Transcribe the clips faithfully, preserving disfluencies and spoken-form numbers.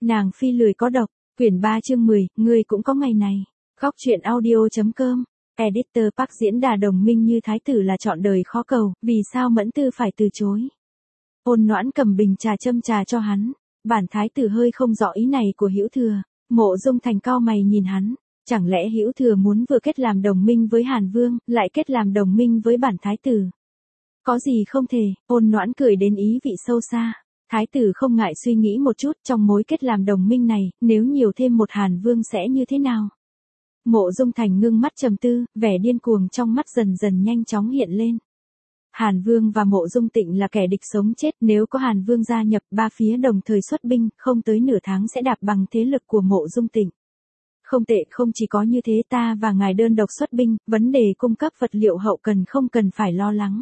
Nàng phi lười có độc, quyển ba chương mười, ngươi cũng có ngày này. Góc truyện audio.com. Editor Park diễn đà đồng minh như thái tử là chọn đời khó cầu, vì sao Mẫn Tư phải từ chối. Ôn Noãn cầm bình trà châm trà cho hắn, bản thái tử hơi không rõ ý này của Hữu Thừa, Mộ Dung Thành cau mày nhìn hắn, chẳng lẽ Hữu Thừa muốn vừa kết làm đồng minh với Hàn Vương, lại kết làm đồng minh với bản thái tử. Có gì không thể, Ôn Noãn cười đến ý vị sâu xa. Thái tử không ngại suy nghĩ một chút trong mối kết làm đồng minh này, nếu nhiều thêm một Hàn Vương sẽ như thế nào? Mộ Dung Thành ngưng mắt trầm tư, vẻ điên cuồng trong mắt dần dần nhanh chóng hiện lên. Hàn Vương và Mộ Dung Tịnh là kẻ địch sống chết, nếu có Hàn Vương gia nhập, ba phía đồng thời xuất binh, không tới nửa tháng sẽ đạp bằng thế lực của Mộ Dung Tịnh. Không tệ, không chỉ có như thế, ta và ngài đơn độc xuất binh, vấn đề cung cấp vật liệu hậu cần không cần phải lo lắng.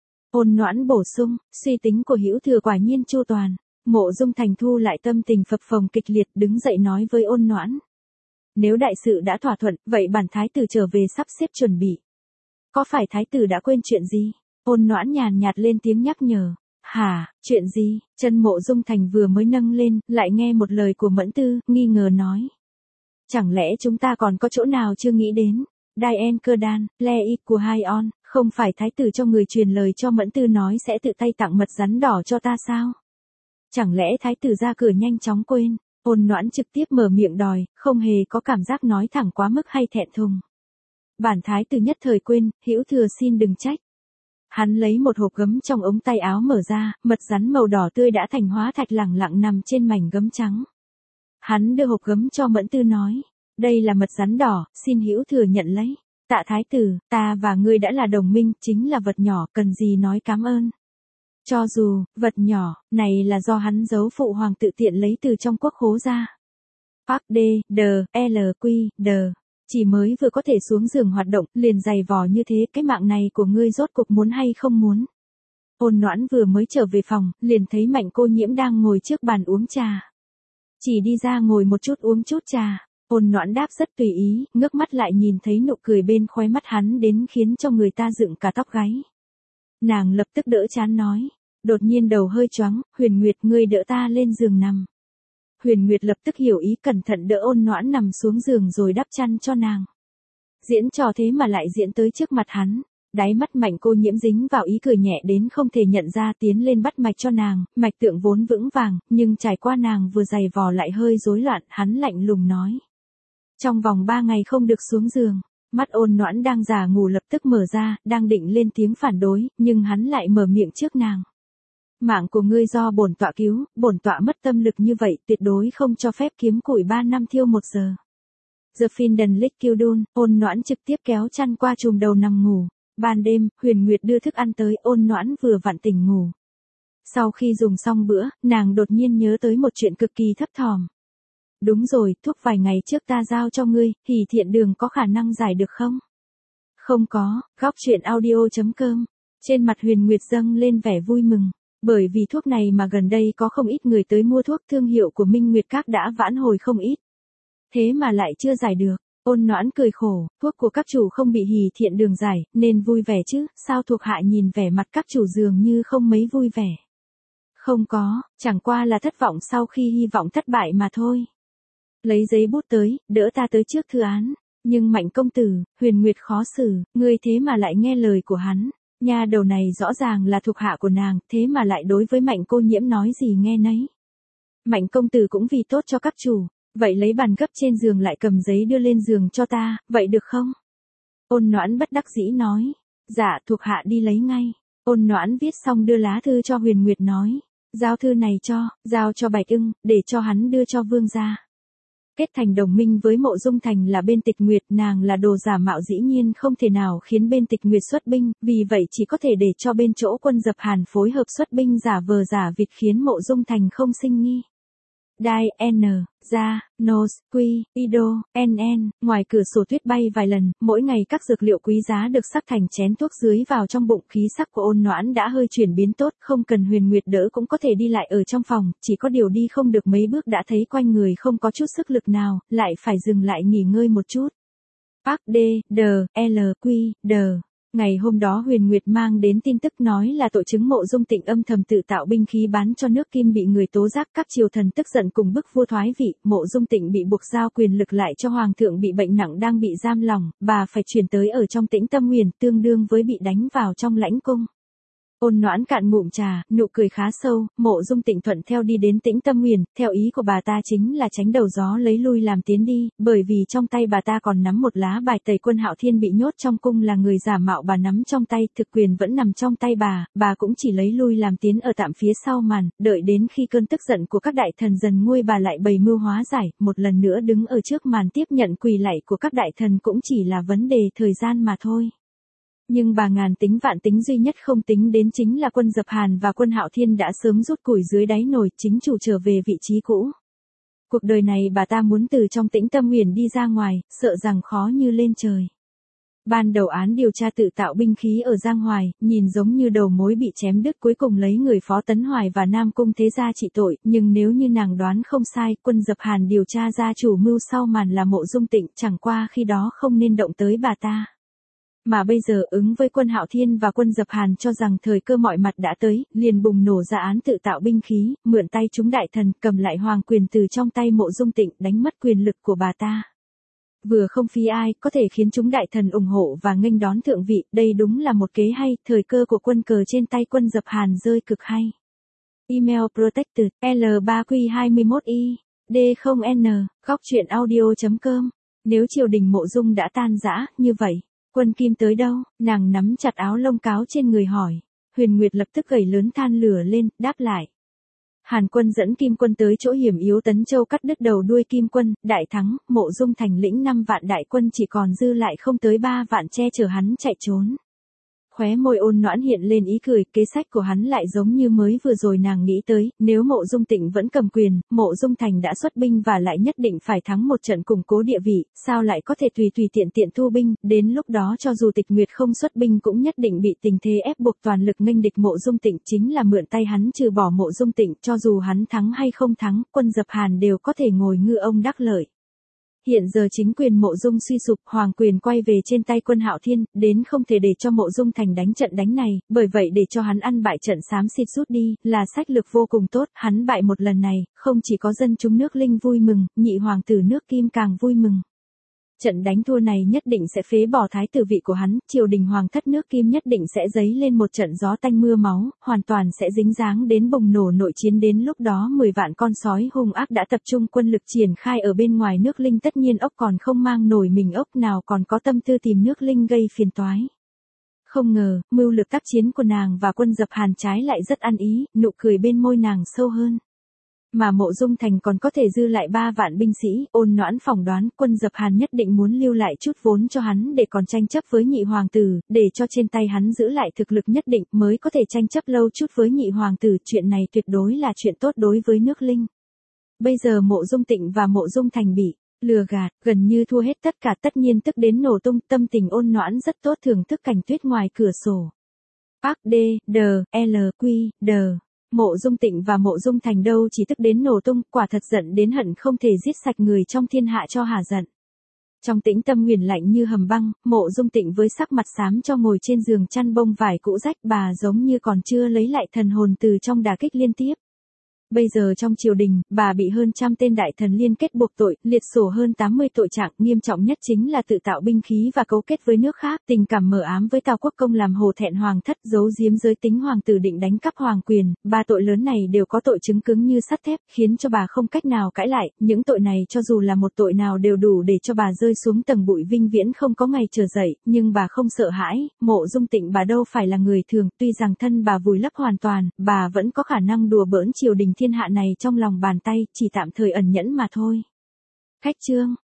Ôn Noãn bổ sung, suy tính của Hữu Thừa quả nhiên chu toàn. Mộ Dung Thành thu lại tâm tình phập phồng kịch liệt, đứng dậy nói với Ôn Noãn. Nếu đại sự đã thỏa thuận, vậy bản thái tử trở về sắp xếp chuẩn bị. Có phải thái tử đã quên chuyện gì? Ôn Noãn nhàn nhạt lên tiếng nhắc nhở. Hả, chuyện gì? Chân Mộ Dung Thành vừa mới nâng lên, lại nghe một lời của Mẫn Tư, nghi ngờ nói. Chẳng lẽ chúng ta còn có chỗ nào chưa nghĩ đến? Diane Cơ Đan, Le Y của Hai On, không phải thái tử cho người truyền lời cho Mẫn Tư nói sẽ tự tay tặng mật rắn đỏ cho ta sao? Chẳng lẽ thái tử ra cửa nhanh chóng quên? Ôn Noãn trực tiếp mở miệng đòi, không hề có cảm giác nói thẳng quá mức hay thẹn thùng. Bản thái tử nhất thời quên, Hữu Thừa xin đừng trách. Hắn lấy một hộp gấm trong ống tay áo mở ra, mật rắn màu đỏ tươi đã thành hóa thạch lẳng lặng nằm trên mảnh gấm trắng. Hắn đưa hộp gấm cho Mẫn Tư nói. Đây là mật rắn đỏ, xin Hữu Thừa nhận lấy. Tạ thái tử, ta và ngươi đã là đồng minh, chính là vật nhỏ, cần gì nói cảm ơn. Cho dù, vật nhỏ, này là do hắn giấu phụ hoàng tự tiện lấy từ trong quốc khố ra. Park D, D, L, Q, D. Chỉ mới vừa có thể xuống giường hoạt động, liền dày vò như thế, cái mạng này của ngươi rốt cuộc muốn hay không muốn. Ôn Noãn vừa mới trở về phòng, liền thấy Mạnh Cô Nhiễm đang ngồi trước bàn uống trà. Chỉ đi ra ngồi một chút uống chút trà. Ôn Noãn đáp rất tùy ý, ngước mắt lại nhìn thấy nụ cười bên khóe mắt hắn đến khiến cho người ta dựng cả tóc gáy. Nàng lập tức đỡ chán nói, đột nhiên đầu hơi choáng, Huyền Nguyệt ngươi đỡ ta lên giường nằm. Huyền Nguyệt lập tức hiểu ý, cẩn thận đỡ Ôn Noãn nằm xuống giường rồi đắp chăn cho nàng. Diễn trò thế mà lại diễn tới trước mặt hắn. Đáy mắt Mạnh Cô Nhiễm dính vào ý cười nhẹ đến không thể nhận ra, tiến lên bắt mạch cho nàng, mạch tượng vốn vững vàng, nhưng trải qua nàng vừa giày vò lại hơi rối loạn, hắn lạnh lùng nói. Trong vòng ba ngày không được xuống giường. Mắt Ôn Noãn đang giả ngủ lập tức mở ra, đang định lên tiếng phản đối, nhưng hắn lại mở miệng trước nàng. Mạng của ngươi do bổn tọa cứu, bổn tọa mất tâm lực như vậy, tuyệt đối không cho phép kiếm củi ba năm thiêu một giờ. The Finden Kildun, Ôn Noãn trực tiếp kéo chăn qua chùm đầu nằm ngủ. Ban đêm, Huyền Nguyệt đưa thức ăn tới, Ôn Noãn vừa vặn tỉnh ngủ. Sau khi dùng xong bữa, nàng đột nhiên nhớ tới một chuyện cực kỳ thấp thỏm. Đúng rồi, thuốc vài ngày trước ta giao cho ngươi, Hỷ Thiện Đường có khả năng giải được không? Không có, góc truyện audio.com. Trên mặt Huyền Nguyệt dâng lên vẻ vui mừng. Bởi vì thuốc này mà gần đây có không ít người tới mua thuốc, thương hiệu của Minh Nguyệt Các đã vãn hồi không ít. Thế mà lại chưa giải được. Ôn Noãn cười khổ, thuốc của các chủ không bị Hỷ Thiện Đường giải, nên vui vẻ chứ, sao thuộc hạ nhìn vẻ mặt các chủ dường như không mấy vui vẻ. Không có, chẳng qua là thất vọng sau khi hy vọng thất bại mà thôi. Lấy giấy bút tới, đỡ ta tới trước thư án. Nhưng Mạnh công tử, Huyền Nguyệt khó xử, ngươi thế mà lại nghe lời của hắn. Nha đầu này rõ ràng là thuộc hạ của nàng, thế mà lại đối với Mạnh Cô Nhiễm nói gì nghe nấy. Mạnh công tử cũng vì tốt cho các chủ, vậy lấy bàn gấp trên giường lại cầm giấy đưa lên giường cho ta, vậy được không? Ôn Noãn bất đắc dĩ nói. Dạ, thuộc hạ đi lấy ngay. Ôn Noãn viết xong đưa lá thư cho Huyền Nguyệt nói. Giao thư này cho, giao cho Bạch Ưng, để cho hắn đưa cho vương gia. Kết thành đồng minh với Mộ Dung Thành là bên Tịch Nguyệt, nàng là đồ giả mạo dĩ nhiên không thể nào khiến bên Tịch Nguyệt xuất binh, vì vậy chỉ có thể để cho bên chỗ quân Dập Hàn phối hợp xuất binh giả vờ giả vịt khiến Mộ Dung Thành không sinh nghi. Dai, N, Ra, Nos, Quy, Ido, N N, ngoài cửa sổ tuyết bay vài lần, mỗi ngày các dược liệu quý giá được sắc thành chén thuốc dưới vào trong bụng, khí sắc của Ôn Noãn đã hơi chuyển biến tốt, không cần Huyền Nguyệt đỡ cũng có thể đi lại ở trong phòng, chỉ có điều đi không được mấy bước đã thấy quanh người không có chút sức lực nào, lại phải dừng lại nghỉ ngơi một chút. Park D, D, L, Q, D. Ngày hôm đó Huyền Nguyệt mang đến tin tức nói là tội chứng Mộ Dung Tịnh âm thầm tự tạo binh khí bán cho nước Kim bị người tố giác, các triều thần tức giận cùng bức vua thoái vị, Mộ Dung Tịnh bị buộc giao quyền lực lại cho hoàng thượng bị bệnh nặng đang bị giam lòng, bà phải chuyển tới ở trong Tĩnh Tâm Huyền, tương đương với bị đánh vào trong lãnh cung. Ôn Noãn cạn ngụm trà, nụ cười khá sâu, Mộ Dung Tịnh thuận theo đi đến Tĩnh Tâm Huyền, theo ý của bà ta chính là tránh đầu gió lấy lui làm tiến đi, bởi vì trong tay bà ta còn nắm một lá bài tẩy Quân Hạo Thiên bị nhốt trong cung là người giả mạo bà nắm trong tay, thực quyền vẫn nằm trong tay bà, bà cũng chỉ lấy lui làm tiến ở tạm phía sau màn, đợi đến khi cơn tức giận của các đại thần dần nguôi bà lại bày mưu hóa giải, một lần nữa đứng ở trước màn tiếp nhận quỳ lạy của các đại thần cũng chỉ là vấn đề thời gian mà thôi. Nhưng bà ngàn tính vạn tính duy nhất không tính đến chính là Quân Dập Hàn và Quân Hạo Thiên đã sớm rút củi dưới đáy nồi, chính chủ trở về vị trí cũ. Cuộc đời này bà ta muốn từ trong Tĩnh Tâm Huyền đi ra ngoài, sợ rằng khó như lên trời. Ban đầu án điều tra tự tạo binh khí ở Giang Hoài, nhìn giống như đầu mối bị chém đứt, cuối cùng lấy người Phó Tấn Hoài và Nam Cung Thế Gia trị tội, nhưng nếu như nàng đoán không sai, Quân Dập Hàn điều tra ra chủ mưu sau màn là Mộ Dung Tịnh, chẳng qua khi đó không nên động tới bà ta. Mà bây giờ ứng với Quân Hạo Thiên và Quân Dập Hàn cho rằng thời cơ mọi mặt đã tới, liền bùng nổ ra án tự tạo binh khí, mượn tay chúng đại thần, cầm lại hoàng quyền từ trong tay Mộ Dung Tịnh, đánh mất quyền lực của bà ta. Vừa không phí ai, có thể khiến chúng đại thần ủng hộ và nghênh đón thượng vị, đây đúng là một kế hay, thời cơ của quân cờ trên tay Quân Dập Hàn rơi cực hay. Email protected, L ba Q hai mốt I, D không N, góc truyện audio chấm com. Nếu triều đình Mộ Dung đã tan rã, như vậy, Quân Kim tới đâu? Nàng nắm chặt áo lông cáo trên người hỏi. Huyền Nguyệt lập tức gầy lớn than lửa lên, đáp lại. Hàn Quân dẫn Kim Quân tới chỗ hiểm yếu Tấn Châu cắt đứt đầu đuôi Kim Quân, đại thắng, Mộ Dung thành lĩnh năm vạn đại quân chỉ còn dư lại không tới ba vạn che chở hắn chạy trốn. Khóe môi Ôn Noãn hiện lên ý cười, kế sách của hắn lại giống như mới vừa rồi nàng nghĩ tới, nếu Mộ Dung Tịnh vẫn cầm quyền, Mộ Dung thành đã xuất binh và lại nhất định phải thắng một trận củng cố địa vị, sao lại có thể tùy tùy tiện tiện thu binh, đến lúc đó cho dù Tịch Nguyệt không xuất binh cũng nhất định bị tình thế ép buộc toàn lực nghênh địch. Mộ Dung Tịnh chính là mượn tay hắn trừ bỏ Mộ Dung Tịnh, cho dù hắn thắng hay không thắng, Quân Dập Hàn đều có thể ngồi ngư ông đắc lợi. Hiện giờ chính quyền Mộ Dung suy sụp, hoàng quyền quay về trên tay Quân Hạo Thiên, đến không thể để cho Mộ Dung thành đánh trận đánh này, bởi vậy để cho hắn ăn bại trận xám xịt rút đi, là sách lược vô cùng tốt, hắn bại một lần này, không chỉ có dân chúng nước Linh vui mừng, nhị hoàng tử nước Kim càng vui mừng. Trận đánh thua này nhất định sẽ phế bỏ thái tử vị của hắn, triều đình hoàng thất nước Kim nhất định sẽ dấy lên một trận gió tanh mưa máu, hoàn toàn sẽ dính dáng đến bùng nổ nội chiến, đến lúc đó mười vạn con sói hung ác đã tập trung quân lực triển khai ở bên ngoài nước Linh, tất nhiên ốc còn không mang nổi mình ốc nào còn có tâm tư tìm nước Linh gây phiền toái. Không ngờ, mưu lược tác chiến của nàng và Quân Dập Hàn trái lại rất ăn ý, nụ cười bên môi nàng sâu hơn. Mà Mộ Dung thành còn có thể dư lại ba vạn binh sĩ, Ôn Noãn phỏng đoán Quân Dập Hàn nhất định muốn lưu lại chút vốn cho hắn để còn tranh chấp với nhị hoàng tử, để cho trên tay hắn giữ lại thực lực nhất định mới có thể tranh chấp lâu chút với nhị hoàng tử, chuyện này tuyệt đối là chuyện tốt đối với nước Linh. Bây giờ Mộ Dung Tịnh và Mộ Dung thành bị lừa gạt, gần như thua hết tất cả, tất nhiên tức đến nổ tung, tâm tình Ôn Noãn rất tốt, thưởng thức cảnh tuyết ngoài cửa sổ. Park D, D, L, Q, D. Mộ Dung Tịnh và Mộ Dung thành đâu chỉ tức đến nổ tung, quả thật giận đến hận không thể giết sạch người trong thiên hạ cho hả giận. Trong Tĩnh Tâm Huyền lạnh như hầm băng, Mộ Dung Tịnh với sắc mặt xám cho ngồi trên giường chăn bông vải cũ rách, bà giống như còn chưa lấy lại thần hồn từ trong đả kích liên tiếp. Bây giờ trong triều đình, bà bị hơn trăm tên đại thần liên kết buộc tội, liệt sổ hơn tám mươi tội trạng, nghiêm trọng nhất chính là tự tạo binh khí và cấu kết với nước khác, tình cảm mờ ám với Tào Quốc Công làm hổ thẹn hoàng thất, giấu giếm giới tính hoàng tử định đánh cắp hoàng quyền, ba tội lớn này đều có tội chứng cứng như sắt thép, khiến cho bà không cách nào cãi lại, những tội này cho dù là một tội nào đều đủ để cho bà rơi xuống tầng bụi vinh viễn không có ngày trở dậy, nhưng bà không sợ hãi, Mộ Dung Tịnh bà đâu phải là người thường, tuy rằng thân bà vùi lấp hoàn toàn, bà vẫn có khả năng đùa bỡn triều đình thiên hạ này trong lòng bàn tay, chỉ tạm thời ẩn nhẫn mà thôi. Khách chương